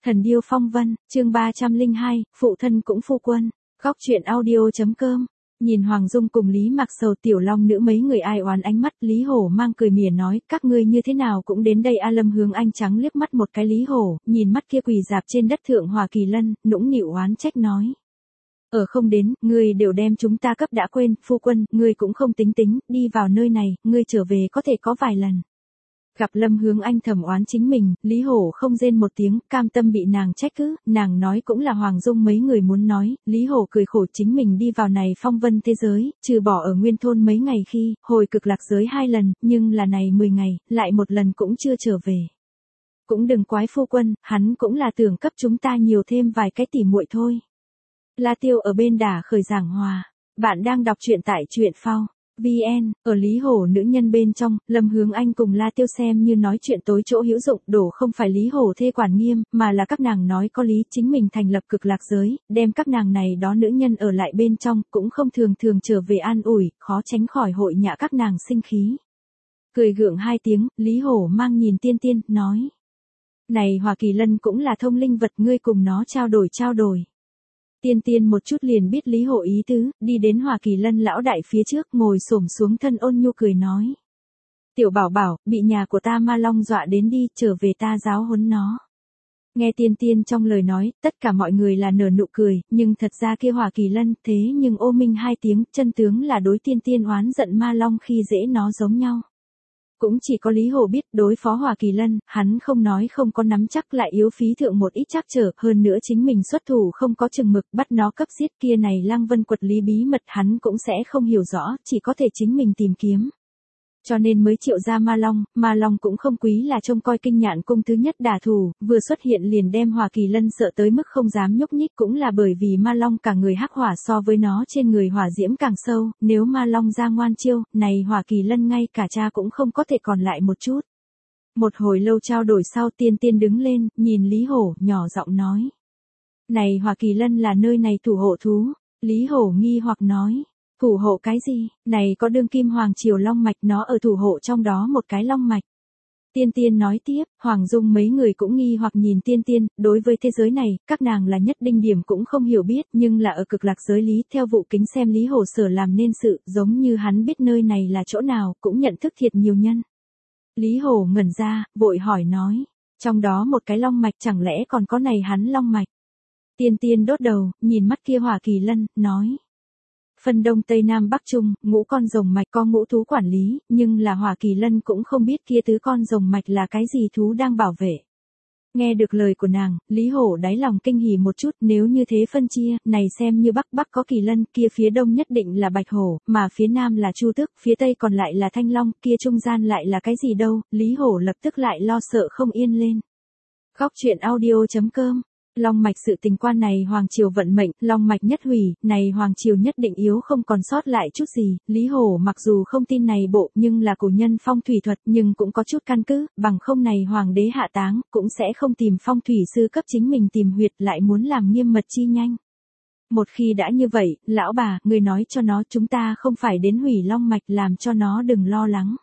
Thần điêu phong vân, chương 302, phụ thân cũng phu quân. Góc truyện audio.com. Nhìn Hoàng Dung cùng Lý Mạc Sầu Tiểu Long nữ mấy người ai oán ánh mắt, Lý Hổ mang cười mỉa nói, các ngươi như thế nào cũng đến đây. A Lâm hướng anh trắng liếc mắt một cái. Lý Hổ, nhìn mắt kia quỳ dạp trên đất thượng Hòa Kỳ Lân, nũng nịu oán trách nói. Không đến, ngươi đều đem chúng ta cấp đã quên, phu quân, ngươi cũng không tính, đi vào nơi này, ngươi trở về có thể có vài lần. Gặp Lâm Hướng Anh thầm oán chính mình, Lý Hổ không rên một tiếng, cam tâm bị nàng trách cứ, nàng nói cũng là Hoàng Dung mấy người muốn nói, Lý Hổ cười khổ chính mình đi vào này phong vân thế giới, trừ bỏ ở nguyên thôn mấy ngày khi, hồi cực lạc giới 2 lần, nhưng là này 10 ngày, lại một lần cũng chưa trở về. Cũng đừng quái phu quân, hắn cũng là tưởng cấp chúng ta nhiều thêm vài cái tỉ muội thôi. La Tiêu ở bên đả khởi giảng hòa, bạn đang đọc truyện tại truyện phao. VN, ở Lý Hổ nữ nhân bên trong, Lâm Hướng Anh cùng La Tiêu xem như nói chuyện tối chỗ hữu dụng, đổ không phải Lý Hổ thê quản nghiêm, mà là các nàng nói có lý, chính mình thành lập cực lạc giới, đem các nàng này đó nữ nhân ở lại bên trong, cũng không thường trở về an ủi, khó tránh khỏi hội nhạ các nàng sinh khí. Cười gượng 2 tiếng, Lý Hổ mang nhìn Tiên Tiên, nói. Này Hòa Kỳ Lân cũng là thông linh vật, ngươi cùng nó trao đổi. Tiên Tiên một chút liền biết Lý Hổ ý tứ, đi đến Hòa Kỳ Lân lão đại phía trước, ngồi xổm xuống thân ôn nhu cười nói. Tiểu bảo bảo, bị nhà của ta ma long dọa đến đi, trở về ta giáo huấn nó. Nghe Tiên Tiên trong lời nói, tất cả mọi người là nở nụ cười, nhưng thật ra kia Hòa Kỳ Lân, thế nhưng ô minh 2 tiếng, chân tướng là đối Tiên Tiên oán giận ma long khi dễ nó giống nhau. Cũng chỉ có Lý Hổ biết đối phó Hòa Kỳ Lân, hắn không nói không có nắm chắc, lại yếu phí thượng một ít trắc trở, hơn nữa chính mình xuất thủ không có chừng mực, bắt nó cấp giết kia này Lăng Vân quật lý bí mật hắn cũng sẽ không hiểu rõ, chỉ có thể chính mình tìm kiếm. Cho nên mới triệu ra ma long cũng không quý là trông coi Kinh Nhạn cung thứ nhất đả thủ, vừa xuất hiện liền đem Hòa Kỳ Lân sợ tới mức không dám nhúc nhích, cũng là bởi vì ma long cả người hắc hỏa so với nó trên người hỏa diễm càng sâu, nếu ma long ra ngoan chiêu, này Hòa Kỳ Lân ngay cả cha cũng không có thể còn lại một chút. Một hồi lâu trao đổi sau, Tiên Tiên đứng lên, nhìn Lý Hổ, nhỏ giọng nói. Này Hòa Kỳ Lân là nơi này thủ hộ thú, Lý Hổ nghi hoặc nói. Thủ hộ cái gì, này có đương kim hoàng triều long mạch, nó ở thủ hộ trong đó một cái long mạch. Tiên Tiên nói tiếp, Hoàng Dung mấy người cũng nghi hoặc nhìn Tiên Tiên, đối với thế giới này, các nàng là nhất đinh điểm cũng không hiểu biết, nhưng là ở cực lạc giới lý, theo vụ kính xem Lý Hổ sở làm nên sự, giống như hắn biết nơi này là chỗ nào, cũng nhận thức thiệt nhiều nhân. Lý Hổ ngẩn ra, vội hỏi nói, trong đó một cái long mạch chẳng lẽ còn có này hắn long mạch. Tiên Tiên đốt đầu, nhìn mắt kia Hòa Kỳ Lân, nói. Phân Đông Tây Nam Bắc Trung, ngũ con rồng mạch có ngũ thú quản lý, nhưng là Hòa Kỳ Lân cũng không biết kia tứ con rồng mạch là cái gì thú đang bảo vệ. Nghe được lời của nàng, Lý Hổ đáy lòng kinh hỉ một chút, nếu như thế phân chia, này xem như Bắc có Kỳ Lân, kia phía đông nhất định là Bạch Hổ, mà phía nam là Chu Tước, phía tây còn lại là Thanh Long, kia trung gian lại là cái gì đâu, Lý Hổ lập tức lại lo sợ không yên lên. Góc truyện audio.com. Long mạch sự tình quan này hoàng triều vận mệnh, long mạch nhất hủy, này hoàng triều nhất định yếu không còn sót lại chút gì. Lý Hổ mặc dù không tin này bộ, nhưng là cổ nhân phong thủy thuật, nhưng cũng có chút căn cứ, bằng không này hoàng đế hạ táng, cũng sẽ không tìm phong thủy sư cấp chính mình tìm huyệt, lại muốn làm nghiêm mật chi nhanh. Một khi đã như vậy, lão bà, người nói cho nó chúng ta không phải đến hủy long mạch, làm cho nó đừng lo lắng.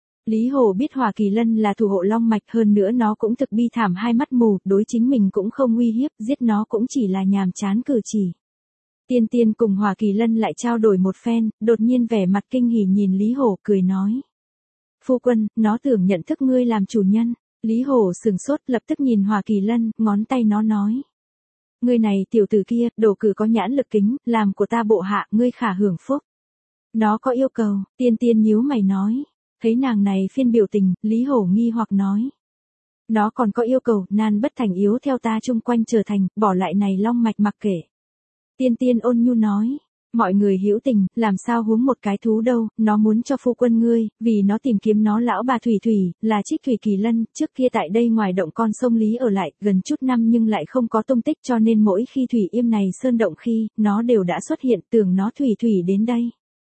Lý Hổ biết Hòa Kỳ Lân là thủ hộ long mạch, hơn nữa nó cũng thực bi thảm, 2 mắt mù, đối chính mình cũng không uy hiếp, giết nó cũng chỉ là nhàm chán cử chỉ. Tiên Tiên cùng Hòa Kỳ Lân lại trao đổi một phen, đột nhiên vẻ mặt kinh hỉ nhìn Lý Hổ, cười nói. Phu quân, nó tưởng nhận thức ngươi làm chủ nhân. Lý Hổ sừng sốt, lập tức nhìn Hòa Kỳ Lân, ngón tay nó nói. Ngươi này tiểu tử kia, đồ cử có nhãn lực kính, làm của ta bộ hạ, ngươi khả hưởng phúc. Nó có yêu cầu, Tiên Tiên nhíu mày nói. Thấy nàng này phiên biểu tình, Lý Hổ nghi hoặc nói. Nó còn có yêu cầu, nan bất thành yếu theo ta chung quanh trở thành, bỏ lại này long mạch mặc kệ. Tiên Tiên ôn nhu nói. Mọi người hữu tình, làm sao huống một cái thú đâu, nó muốn cho phu quân ngươi, vì nó tìm kiếm nó lão bà Thủy, là Trích Thủy Kỳ Lân, trước kia tại đây ngoài động con sông Lý ở lại, gần chút năm nhưng lại không có tung tích, cho nên mỗi khi Thủy Yêm này sơn động khi, nó đều đã xuất hiện, tưởng nó Thủy đến đây.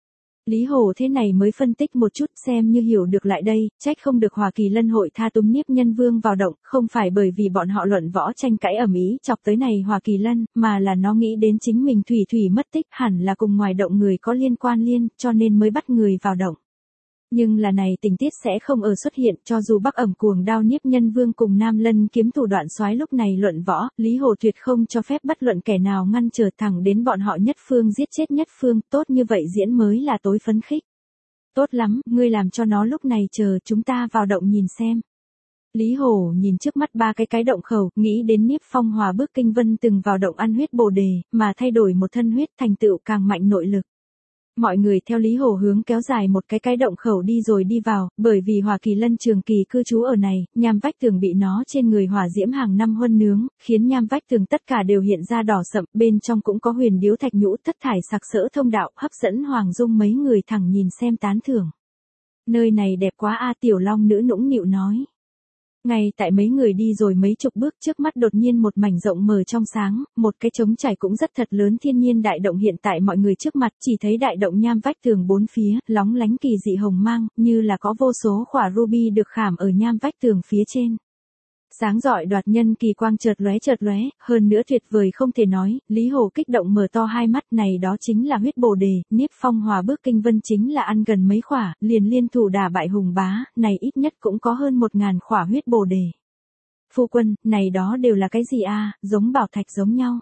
Lý Hổ thế này mới phân tích một chút, xem như hiểu được lại đây, trách không được Hòa Kỳ Lân hội tha túm Niếp Nhân Vương vào động, không phải bởi vì bọn họ luận võ tranh cãi ầm ĩ chọc tới này Hòa Kỳ Lân, mà là nó nghĩ đến chính mình Thủy mất tích, hẳn là cùng ngoài động người có liên quan cho nên mới bắt người vào động. Nhưng là này tình tiết sẽ không ở xuất hiện, cho dù Bắc Ẩm Cuồng Đao Niếp Nhân Vương cùng Nam Lân Kiếm thủ đoạn soái lúc này luận võ, Lý Hồ tuyệt không cho phép bất luận kẻ nào ngăn trở, thẳng đến bọn họ nhất phương giết chết nhất phương, tốt như vậy diễn mới là tối phấn khích. Tốt lắm, ngươi làm cho nó lúc này chờ chúng ta vào động nhìn xem. Lý Hổ nhìn trước mắt ba cái động khẩu, nghĩ đến Niếp Phong Hòa bước kinh vân từng vào động ăn huyết bồ đề, mà thay đổi một thân huyết thành tựu càng mạnh nội lực. Mọi người theo Lý Hổ hướng kéo dài một cái động khẩu đi rồi đi vào, bởi vì Hỏa Kỳ Lân trường kỳ cư trú ở này, nham vách tường bị nó trên người hỏa diễm hàng năm huân nướng, khiến nham vách tường tất cả đều hiện ra đỏ sậm, bên trong cũng có huyền điếu thạch nhũ thất thải sặc sỡ thông đạo, hấp dẫn Hoàng Dung mấy người thẳng nhìn xem tán thưởng. Nơi này đẹp quá a, Tiểu Long nữ nũng nịu nói. Ngay tại mấy người đi rồi mấy chục bước, trước mắt đột nhiên một mảnh rộng mở trong sáng, một cái trống trải cũng rất thật lớn thiên nhiên đại động hiện tại mọi người trước mặt, chỉ thấy đại động nham vách tường bốn phía, lóng lánh kỳ dị hồng mang, như là có vô số khỏa ruby được khảm ở nham vách tường phía trên. Sáng rọi đoạt nhân kỳ quang chợt lóe, hơn nữa tuyệt vời không thể nói, Lý Hồ kích động mở to hai mắt, này đó chính là huyết bồ đề, Niếp Phong Hòa bước kinh vân chính là ăn gần mấy khỏa, liền liên thủ đả bại hùng bá, này ít nhất cũng có hơn 1000 khỏa huyết bồ đề. Phu quân, này đó đều là cái gì a, giống bảo thạch giống nhau.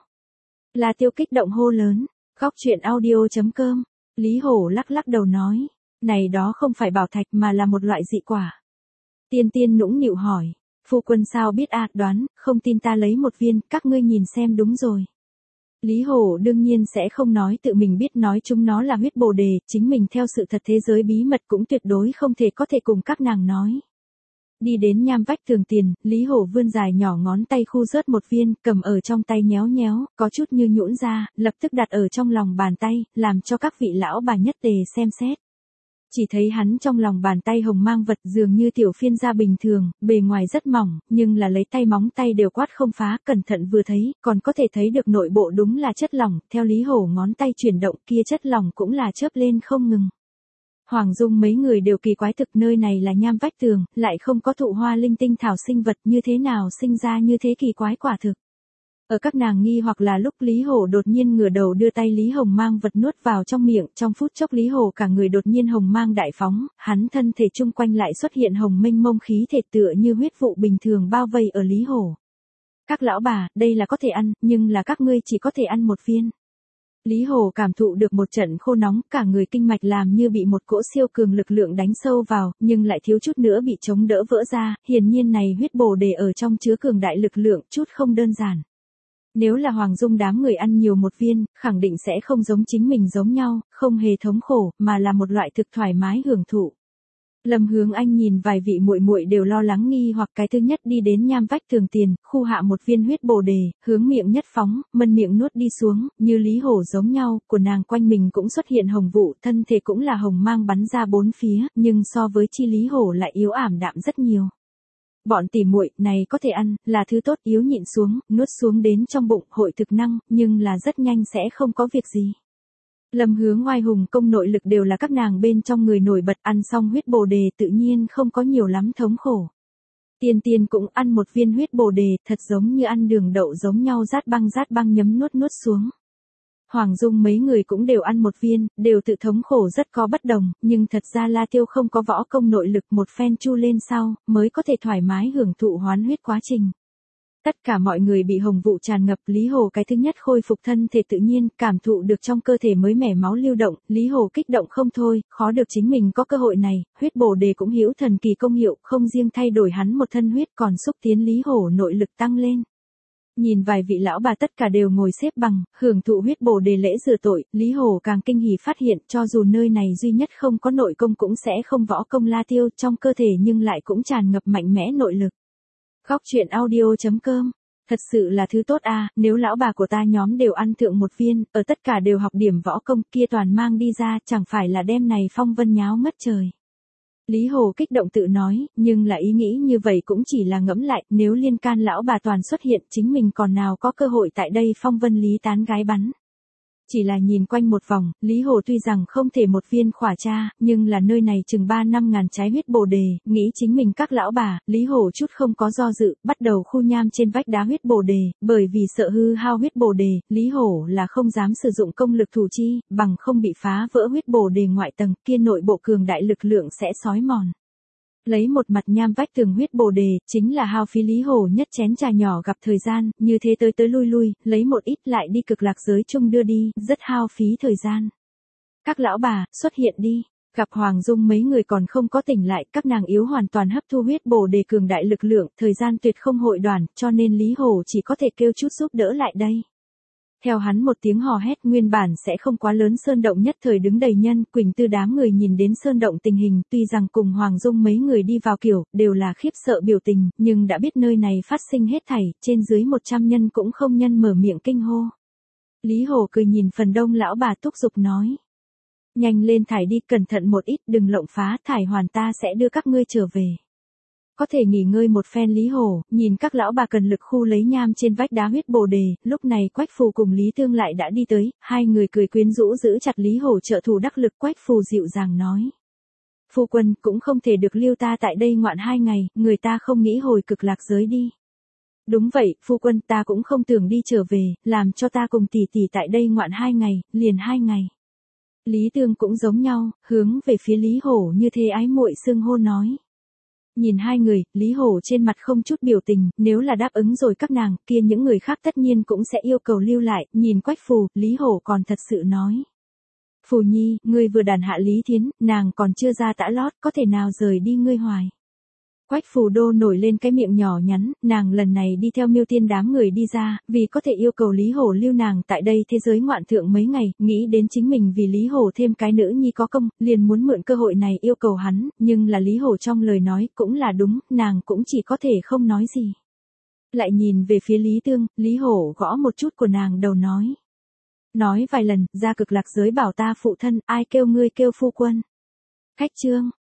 Là Tiêu kích động hô lớn, góc truyện audio.com, Lý Hổ lắc đầu nói, này đó không phải bảo thạch mà là một loại dị quả. Tiên nũng nịu hỏi. Phu quân sao biết a, đoán, không tin ta lấy một viên, các ngươi nhìn xem đúng rồi. Lý Hổ đương nhiên sẽ không nói tự mình biết, nói chúng nó là huyết bồ đề, chính mình theo sự thật thế giới bí mật cũng tuyệt đối không thể có thể cùng các nàng nói. Đi đến nham vách tường tiền, Lý Hổ vươn dài nhỏ ngón tay khu rớt một viên, cầm ở trong tay nhéo, có chút như nhũn ra, lập tức đặt ở trong lòng bàn tay, làm cho các vị lão bà nhất tề xem xét. Chỉ thấy hắn trong lòng bàn tay hồng mang vật dường như tiểu phiên da bình thường, bề ngoài rất mỏng, nhưng là lấy tay móng tay đều quát không phá, cẩn thận vừa thấy, còn có thể thấy được nội bộ đúng là chất lỏng, theo Lý Hổ ngón tay chuyển động kia chất lỏng cũng là chớp lên không ngừng. Hoàng Dung mấy người đều kỳ quái, thực nơi này là nham vách tường, lại không có thụ hoa linh tinh thảo sinh vật, như thế nào sinh ra như thế kỳ quái quả thực. Ở các nàng nghi hoặc là lúc Lý Hổ đột nhiên ngửa đầu đưa tay Lý Hồng mang vật nuốt vào trong miệng, trong phút chốc Lý Hổ cả người đột nhiên hồng mang đại phóng, hắn thân thể chung quanh lại xuất hiện hồng mênh mông khí thể tựa như huyết vụ bình thường bao vây ở Lý Hổ. Các lão bà, đây là có thể ăn, nhưng là các ngươi chỉ có thể ăn một viên. Lý Hổ cảm thụ được một trận khô nóng, cả người kinh mạch làm như bị một cỗ siêu cường lực lượng đánh sâu vào, nhưng lại thiếu chút nữa bị chống đỡ vỡ ra, hiển nhiên này huyết bồ đề ở trong chứa cường đại lực lượng, chút không đơn giản. Nếu là Hoàng Dung đám người ăn nhiều một viên, khẳng định sẽ không giống chính mình giống nhau, không hề thống khổ, mà là một loại thực thoải mái hưởng thụ. Lâm Hướng Anh nhìn vài vị muội muội đều lo lắng nghi hoặc, cái thứ nhất đi đến nham vách tường tiền, khu hạ một viên huyết bồ đề, hướng miệng nhất phóng, mân miệng nuốt đi xuống, như Lý Hổ giống nhau, của nàng quanh mình cũng xuất hiện hồng vụ, thân thể cũng là hồng mang bắn ra bốn phía, nhưng so với chi Lý Hổ lại yếu ảm đạm rất nhiều. Bọn tỉ muội này có thể ăn, là thứ tốt, yếu nhịn xuống, nuốt xuống đến trong bụng, hội thực năng, nhưng là rất nhanh sẽ không có việc gì. Lâm Hướng Oai Hùng Công nội lực đều là các nàng bên trong người nổi bật, ăn xong huyết bồ đề tự nhiên không có nhiều lắm thống khổ. Tiên cũng ăn một viên huyết bồ đề, thật giống như ăn đường đậu giống nhau, rát băng nhấm nuốt xuống. Hoàng Dung mấy người cũng đều ăn một viên, đều tự thống khổ rất có bất đồng, nhưng thật ra La Tiêu không có võ công nội lực, một phen chu lên sau, mới có thể thoải mái hưởng thụ hoán huyết quá trình. Tất cả mọi người bị hồng vụ tràn ngập, Lý Hồ cái thứ nhất khôi phục thân thể tự nhiên, cảm thụ được trong cơ thể mới mẻ máu lưu động, Lý Hồ kích động không thôi, khó được chính mình có cơ hội này, huyết bồ đề cũng hữu thần kỳ công hiệu, không riêng thay đổi hắn một thân huyết còn xúc tiến Lý Hồ nội lực tăng lên. Nhìn vài vị lão bà tất cả đều ngồi xếp bằng, hưởng thụ huyết bồ đề lễ rửa tội, Lý Hồ càng kinh hỉ phát hiện cho dù nơi này duy nhất không có nội công cũng sẽ không võ công La Tiêu trong cơ thể nhưng lại cũng tràn ngập mạnh mẽ nội lực. Góc truyện audio.com, thật sự là thứ tốt a, nếu lão bà của ta nhóm đều ăn thượng một viên, ở tất cả đều học điểm võ công kia toàn mang đi ra, chẳng phải là đêm này phong vân nháo ngất trời. Lý Hồ kích động tự nói, nhưng là ý nghĩ như vậy cũng chỉ là ngẫm lại, nếu liên can lão bà toàn xuất hiện chính mình còn nào có cơ hội tại đây phong vân lý tán gái bắn. Chỉ là nhìn quanh một vòng, Lý Hồ tuy rằng không thể một viên khỏa tra, nhưng là nơi này chừng 3-5 ngàn trái huyết bồ đề, nghĩ chính mình các lão bà, Lý Hồ chút không có do dự, bắt đầu khu nham trên vách đá huyết bồ đề, bởi vì sợ hư hao huyết bồ đề, Lý Hồ là không dám sử dụng công lực thủ chi, bằng không bị phá vỡ huyết bồ đề ngoại tầng, kia nội bộ cường đại lực lượng sẽ xói mòn. Lấy một mặt nham vách tường huyết bồ đề, chính là hao phí Lý Hồ nhất chén trà nhỏ gặp thời gian, như thế tới lui lui, lấy một ít lại đi cực lạc giới chung đưa đi, rất hao phí thời gian. Các lão bà, xuất hiện đi. Gặp Hoàng Dung mấy người còn không có tỉnh lại, các nàng yếu hoàn toàn hấp thu huyết bồ đề cường đại lực lượng, thời gian tuyệt không hội đoàn, cho nên Lý Hồ chỉ có thể kêu chút giúp đỡ lại đây. Theo hắn một tiếng hò hét, nguyên bản sẽ không quá lớn sơn động nhất thời đứng đầy nhân, Quỳnh Tư đám người nhìn đến sơn động tình hình, tuy rằng cùng Hoàng Dung mấy người đi vào kiểu, đều là khiếp sợ biểu tình, nhưng đã biết nơi này phát sinh hết thảy, trên dưới 100 nhân cũng không nhân mở miệng kinh hô. Lý Hồ cười nhìn phần đông lão bà thúc giục nói. Nhanh lên thải đi, cẩn thận một ít, đừng lộng phá, thải hoàn ta sẽ đưa các ngươi trở về. Có thể nghỉ ngơi một phen. Lý Hồ, nhìn các lão bà cần lực khu lấy nham trên vách đá huyết bồ đề, lúc này Quách Phù cùng Lý Tương lại đã đi tới, hai người cười quyến rũ giữ chặt Lý Hồ trợ thủ đắc lực. Quách Phù dịu dàng nói. Phu quân, cũng không thể được lưu ta tại đây ngoạn 2 ngày, người ta không nghĩ hồi cực lạc giới đi. Đúng vậy, phu quân, ta cũng không tưởng đi trở về, làm cho ta cùng tỷ tỷ tại đây ngoạn 2 ngày, liền 2 ngày. Lý Tương cũng giống nhau, hướng về phía Lý Hổ như thế ái muội xưng hô nói. Nhìn hai người, Lý Hổ trên mặt không chút biểu tình, nếu là đáp ứng rồi các nàng, kia những người khác tất nhiên cũng sẽ yêu cầu lưu lại, nhìn Quách Phù, Lý Hổ còn thật sự nói. Phù Nhi, ngươi vừa đàn hạ Lý Thiến, nàng còn chưa ra tã lót, có thể nào rời đi ngươi hoài. Quách Phù Đô nổi lên cái miệng nhỏ nhắn, nàng lần này đi theo Miêu Tiên đám người đi ra, vì có thể yêu cầu Lý Hổ lưu nàng tại đây thế giới ngoạn thượng mấy ngày, nghĩ đến chính mình vì Lý Hổ thêm cái nữ nhi có công, liền muốn mượn cơ hội này yêu cầu hắn, nhưng là Lý Hổ trong lời nói cũng là đúng, nàng cũng chỉ có thể không nói gì. Lại nhìn về phía Lý Tương, Lý Hổ gõ một chút của nàng đầu nói. Nói vài lần, ra cực lạc giới bảo ta phụ thân, ai kêu ngươi kêu phu quân. Khách trương.